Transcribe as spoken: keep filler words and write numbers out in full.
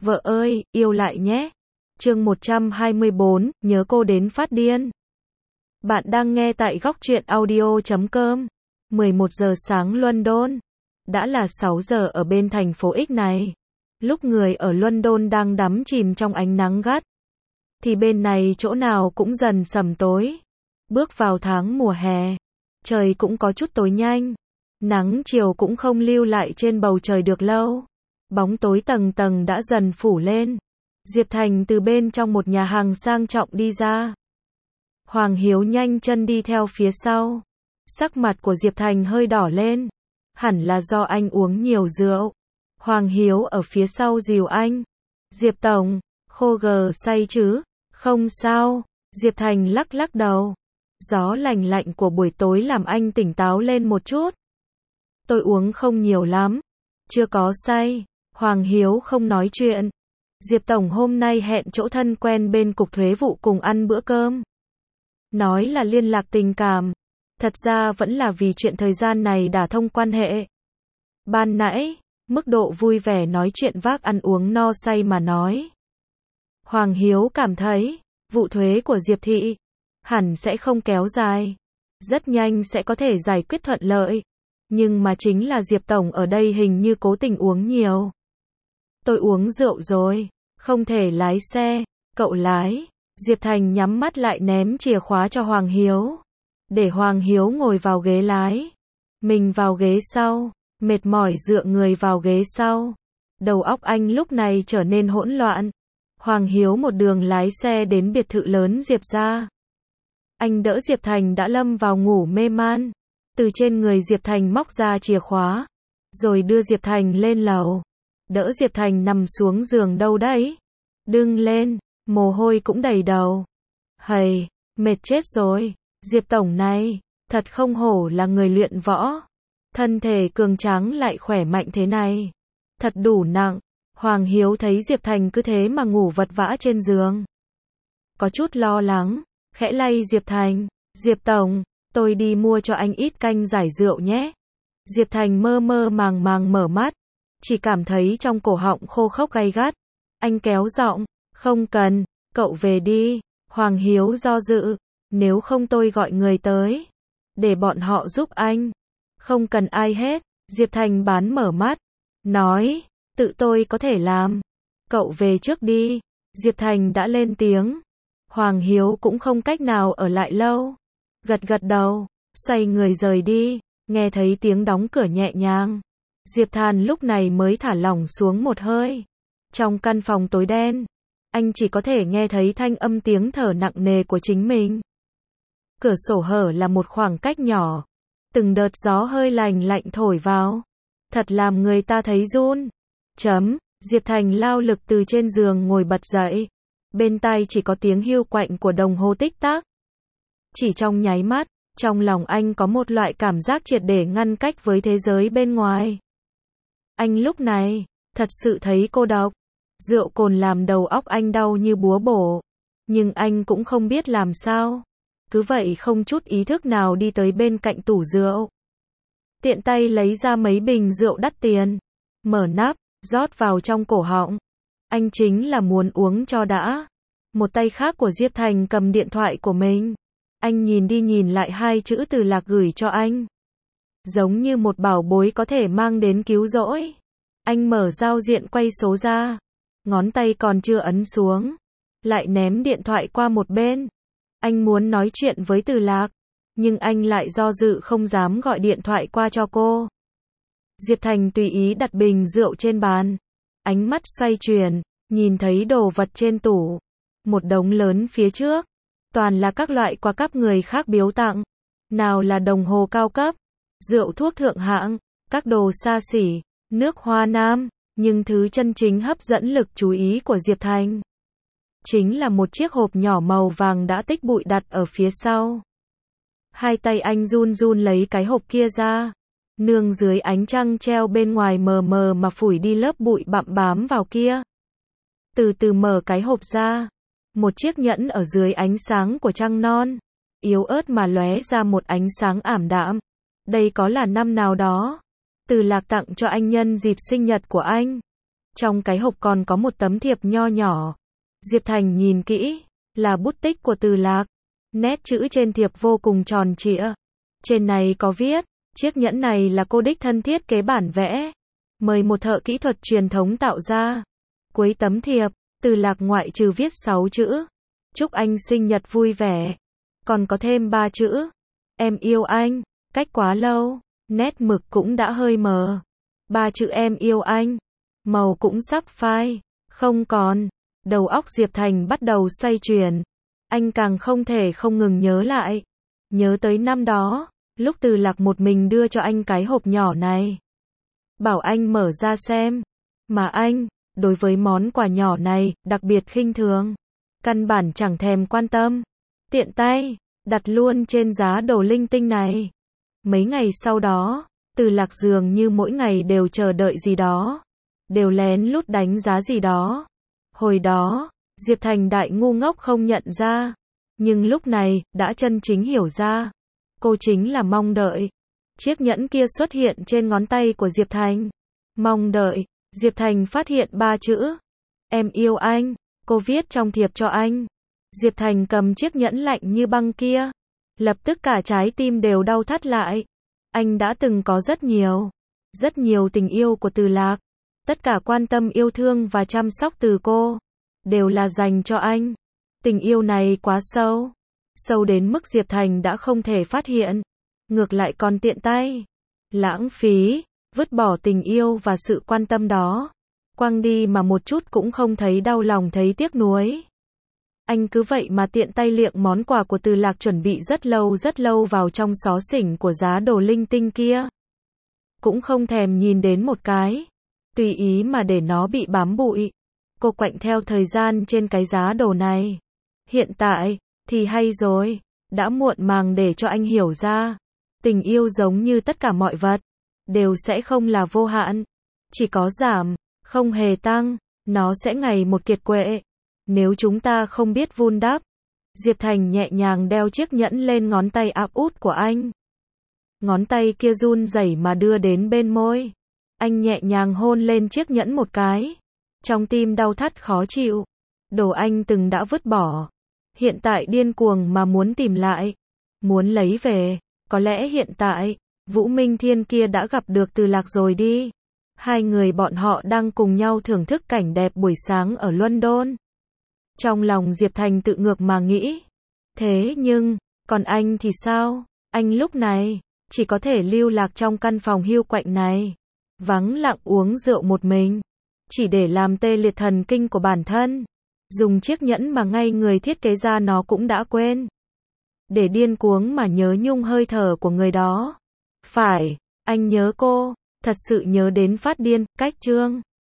Vợ ơi, yêu lại nhé. Chương một trăm hai mươi bốn, nhớ cô đến phát điên. Bạn đang nghe tại góc truyện audio chấm com. mười một giờ sáng London. Đã là sáu giờ ở bên thành phố X này. Lúc người ở London đang đắm chìm trong ánh nắng gắt, thì bên này chỗ nào cũng dần sầm tối. Bước vào tháng mùa hè, trời cũng có chút tối nhanh. Nắng chiều cũng không lưu lại trên bầu trời được lâu. Bóng tối tầng tầng đã dần phủ lên. Diệp Thành từ bên trong một nhà hàng sang trọng đi ra. Hoàng Hiếu nhanh chân đi theo phía sau. Sắc mặt của Diệp Thành hơi đỏ lên. Hẳn là do anh uống nhiều rượu. Hoàng Hiếu ở phía sau dìu anh. Diệp Tổng, khô gờ say chứ? Không sao. Diệp Thành lắc lắc đầu. Gió lành lạnh của buổi tối làm anh tỉnh táo lên một chút. Tôi uống không nhiều lắm. Chưa có say. Hoàng Hiếu không nói chuyện. Diệp Tổng hôm nay hẹn chỗ thân quen bên cục thuế vụ cùng ăn bữa cơm. Nói là liên lạc tình cảm. Thật ra vẫn là vì chuyện thời gian này đả thông quan hệ. Ban nãy, mức độ vui vẻ nói chuyện vác ăn uống no say mà nói. Hoàng Hiếu cảm thấy, vụ thuế của Diệp Thị hẳn sẽ không kéo dài. Rất nhanh sẽ có thể giải quyết thuận lợi. Nhưng mà chính là Diệp Tổng ở đây hình như cố tình uống nhiều. Tôi uống rượu rồi, không thể lái xe, cậu lái. Diệp Thành nhắm mắt lại ném chìa khóa cho Hoàng Hiếu. Để Hoàng Hiếu ngồi vào ghế lái. Mình vào ghế sau, mệt mỏi dựa người vào ghế sau. Đầu óc anh lúc này trở nên hỗn loạn. Hoàng Hiếu một đường lái xe đến biệt thự lớn Diệp gia. Anh đỡ Diệp Thành đã lâm vào ngủ mê man. Từ trên người Diệp Thành móc ra chìa khóa. Rồi đưa Diệp Thành lên lầu. Đỡ Diệp Thành nằm xuống giường đâu đấy. Đừng lên, mồ hôi cũng đầy đầu. Hầy, mệt chết rồi. Diệp Tổng này, thật không hổ là người luyện võ. Thân thể cường tráng lại khỏe mạnh thế này. Thật đủ nặng. Hoàng Hiếu thấy Diệp Thành cứ thế mà ngủ vật vã trên giường. Có chút lo lắng, khẽ lay Diệp Thành. Diệp Tổng, tôi đi mua cho anh ít canh giải rượu nhé. Diệp Thành mơ mơ màng màng mở mắt. Chỉ cảm thấy trong cổ họng khô khốc gay gắt. Anh kéo giọng, không cần, cậu về đi. Hoàng Hiếu do dự, nếu không tôi gọi người tới. Để bọn họ giúp anh. Không cần ai hết. Diệp Thành bán mở mắt. Nói, tự tôi có thể làm. Cậu về trước đi. Diệp Thành đã lên tiếng. Hoàng Hiếu cũng không cách nào ở lại lâu. Gật gật đầu, xoay người rời đi. Nghe thấy tiếng đóng cửa nhẹ nhàng. Diệp Thành lúc này mới thả lỏng xuống một hơi. Trong căn phòng tối đen, anh chỉ có thể nghe thấy thanh âm tiếng thở nặng nề của chính mình. Cửa sổ hở là một khoảng cách nhỏ. Từng đợt gió hơi lành lạnh thổi vào. Thật làm người ta thấy run. Chấm, Diệp Thành lao lực từ trên giường ngồi bật dậy. Bên tai chỉ có tiếng hiu quạnh của đồng hồ tích tắc. Chỉ trong nháy mắt, trong lòng anh có một loại cảm giác triệt để ngăn cách với thế giới bên ngoài. Anh lúc này, thật sự thấy cô độc. Rượu cồn làm đầu óc anh đau như búa bổ. Nhưng anh cũng không biết làm sao. Cứ vậy không chút ý thức nào đi tới bên cạnh tủ rượu. Tiện tay lấy ra mấy bình rượu đắt tiền. Mở nắp, rót vào trong cổ họng. Anh chính là muốn uống cho đã. Một tay khác của Diệp Thành cầm điện thoại của mình. Anh nhìn đi nhìn lại hai chữ từ Lạc gửi cho anh. Giống như một bảo bối có thể mang đến cứu rỗi. Anh mở giao diện quay số ra. Ngón tay còn chưa ấn xuống. Lại ném điện thoại qua một bên. Anh muốn nói chuyện với Từ Lạc. Nhưng anh lại do dự không dám gọi điện thoại qua cho cô. Diệp Thành tùy ý đặt bình rượu trên bàn. Ánh mắt xoay chuyển. Nhìn thấy đồ vật trên tủ. Một đống lớn phía trước. Toàn là các loại quà cáp người khác biếu tặng. Nào là đồng hồ cao cấp. Rượu thuốc thượng hạng. Các đồ xa xỉ. Nước hoa nam. Nhưng thứ chân chính hấp dẫn lực chú ý của Diệp Thành chính là một chiếc hộp nhỏ màu vàng đã tích bụi đặt ở phía sau. Hai tay anh run run lấy cái hộp kia ra. Nương dưới ánh trăng treo bên ngoài mờ mờ mà phủi đi lớp bụi bặm bám vào kia. Từ từ mở cái hộp ra. Một chiếc nhẫn ở dưới ánh sáng của trăng non. Yếu ớt mà lóe ra một ánh sáng ảm đạm. Đây có là năm nào đó Từ Lạc tặng cho anh nhân dịp sinh nhật của anh. Trong cái hộp còn có một tấm thiệp nho nhỏ. Diệp Thành nhìn kỹ, là bút tích của Từ Lạc. Nét chữ trên thiệp vô cùng tròn trịa. Trên này có viết, chiếc nhẫn này là cô đích thân thiết kế bản vẽ. Mời một thợ kỹ thuật truyền thống tạo ra. Cuối tấm thiệp, Từ Lạc ngoại trừ viết sáu chữ. Chúc anh sinh nhật vui vẻ. Còn có thêm ba chữ. Em yêu anh. Cách quá lâu, nét mực cũng đã hơi mờ. Ba chữ em yêu anh. Màu cũng sắp phai. Không còn. Đầu óc Diệp Thành bắt đầu xoay chuyển. Anh càng không thể không ngừng nhớ lại. Nhớ tới năm đó, lúc Từ Lạc một mình đưa cho anh cái hộp nhỏ này. Bảo anh mở ra xem. Mà anh, đối với món quà nhỏ này, đặc biệt khinh thường. Căn bản chẳng thèm quan tâm. Tiện tay, đặt luôn trên giá đồ linh tinh này. Mấy ngày sau đó, Từ Lạc dường như mỗi ngày đều chờ đợi gì đó. Đều lén lút đánh giá gì đó. Hồi đó, Diệp Thành đại ngu ngốc không nhận ra. Nhưng lúc này, đã chân chính hiểu ra. Cô chính là mong đợi. Chiếc nhẫn kia xuất hiện trên ngón tay của Diệp Thành. Mong đợi. Diệp Thành phát hiện ba chữ. Em yêu anh. Cô viết trong thiệp cho anh. Diệp Thành cầm chiếc nhẫn lạnh như băng kia. Lập tức cả trái tim đều đau thắt lại. Anh đã từng có rất nhiều. Rất nhiều tình yêu của Từ Lạc. Tất cả quan tâm yêu thương và chăm sóc từ cô. Đều là dành cho anh. Tình yêu này quá sâu. Sâu đến mức Diệp Thành đã không thể phát hiện. Ngược lại còn tiện tay. Lãng phí. Vứt bỏ tình yêu và sự quan tâm đó. Quăng đi mà một chút cũng không thấy đau lòng thấy tiếc nuối. Anh cứ vậy mà tiện tay liệng món quà của Từ Lạc chuẩn bị rất lâu rất lâu vào trong xó xỉnh của giá đồ linh tinh kia. Cũng không thèm nhìn đến một cái. Tùy ý mà để nó bị bám bụi. Cô quạnh theo thời gian trên cái giá đồ này. Hiện tại, thì hay rồi. Đã muộn màng để cho anh hiểu ra. Tình yêu giống như tất cả mọi vật. Đều sẽ không là vô hạn. Chỉ có giảm, không hề tăng. Nó sẽ ngày một kiệt quệ. Nếu chúng ta không biết vun đắp. Diệp Thành nhẹ nhàng đeo chiếc nhẫn lên ngón tay áp út của anh. Ngón tay kia run rẩy mà đưa đến bên môi. Anh nhẹ nhàng hôn lên chiếc nhẫn một cái. Trong tim đau thắt khó chịu. Đồ anh từng đã vứt bỏ. Hiện tại điên cuồng mà muốn tìm lại. Muốn lấy về. Có lẽ hiện tại, Vũ Minh Thiên kia đã gặp được Từ Lạc rồi đi. Hai người bọn họ đang cùng nhau thưởng thức cảnh đẹp buổi sáng ở London. Trong lòng Diệp Thành tự ngược mà nghĩ. Thế nhưng, còn anh thì sao? Anh lúc này, chỉ có thể lưu lạc trong căn phòng hiu quạnh này. Vắng lặng uống rượu một mình. Chỉ để làm tê liệt thần kinh của bản thân. Dùng chiếc nhẫn mà ngay người thiết kế ra nó cũng đã quên. Để điên cuồng mà nhớ nhung hơi thở của người đó. Phải, anh nhớ cô, thật sự nhớ đến phát điên, cách chương.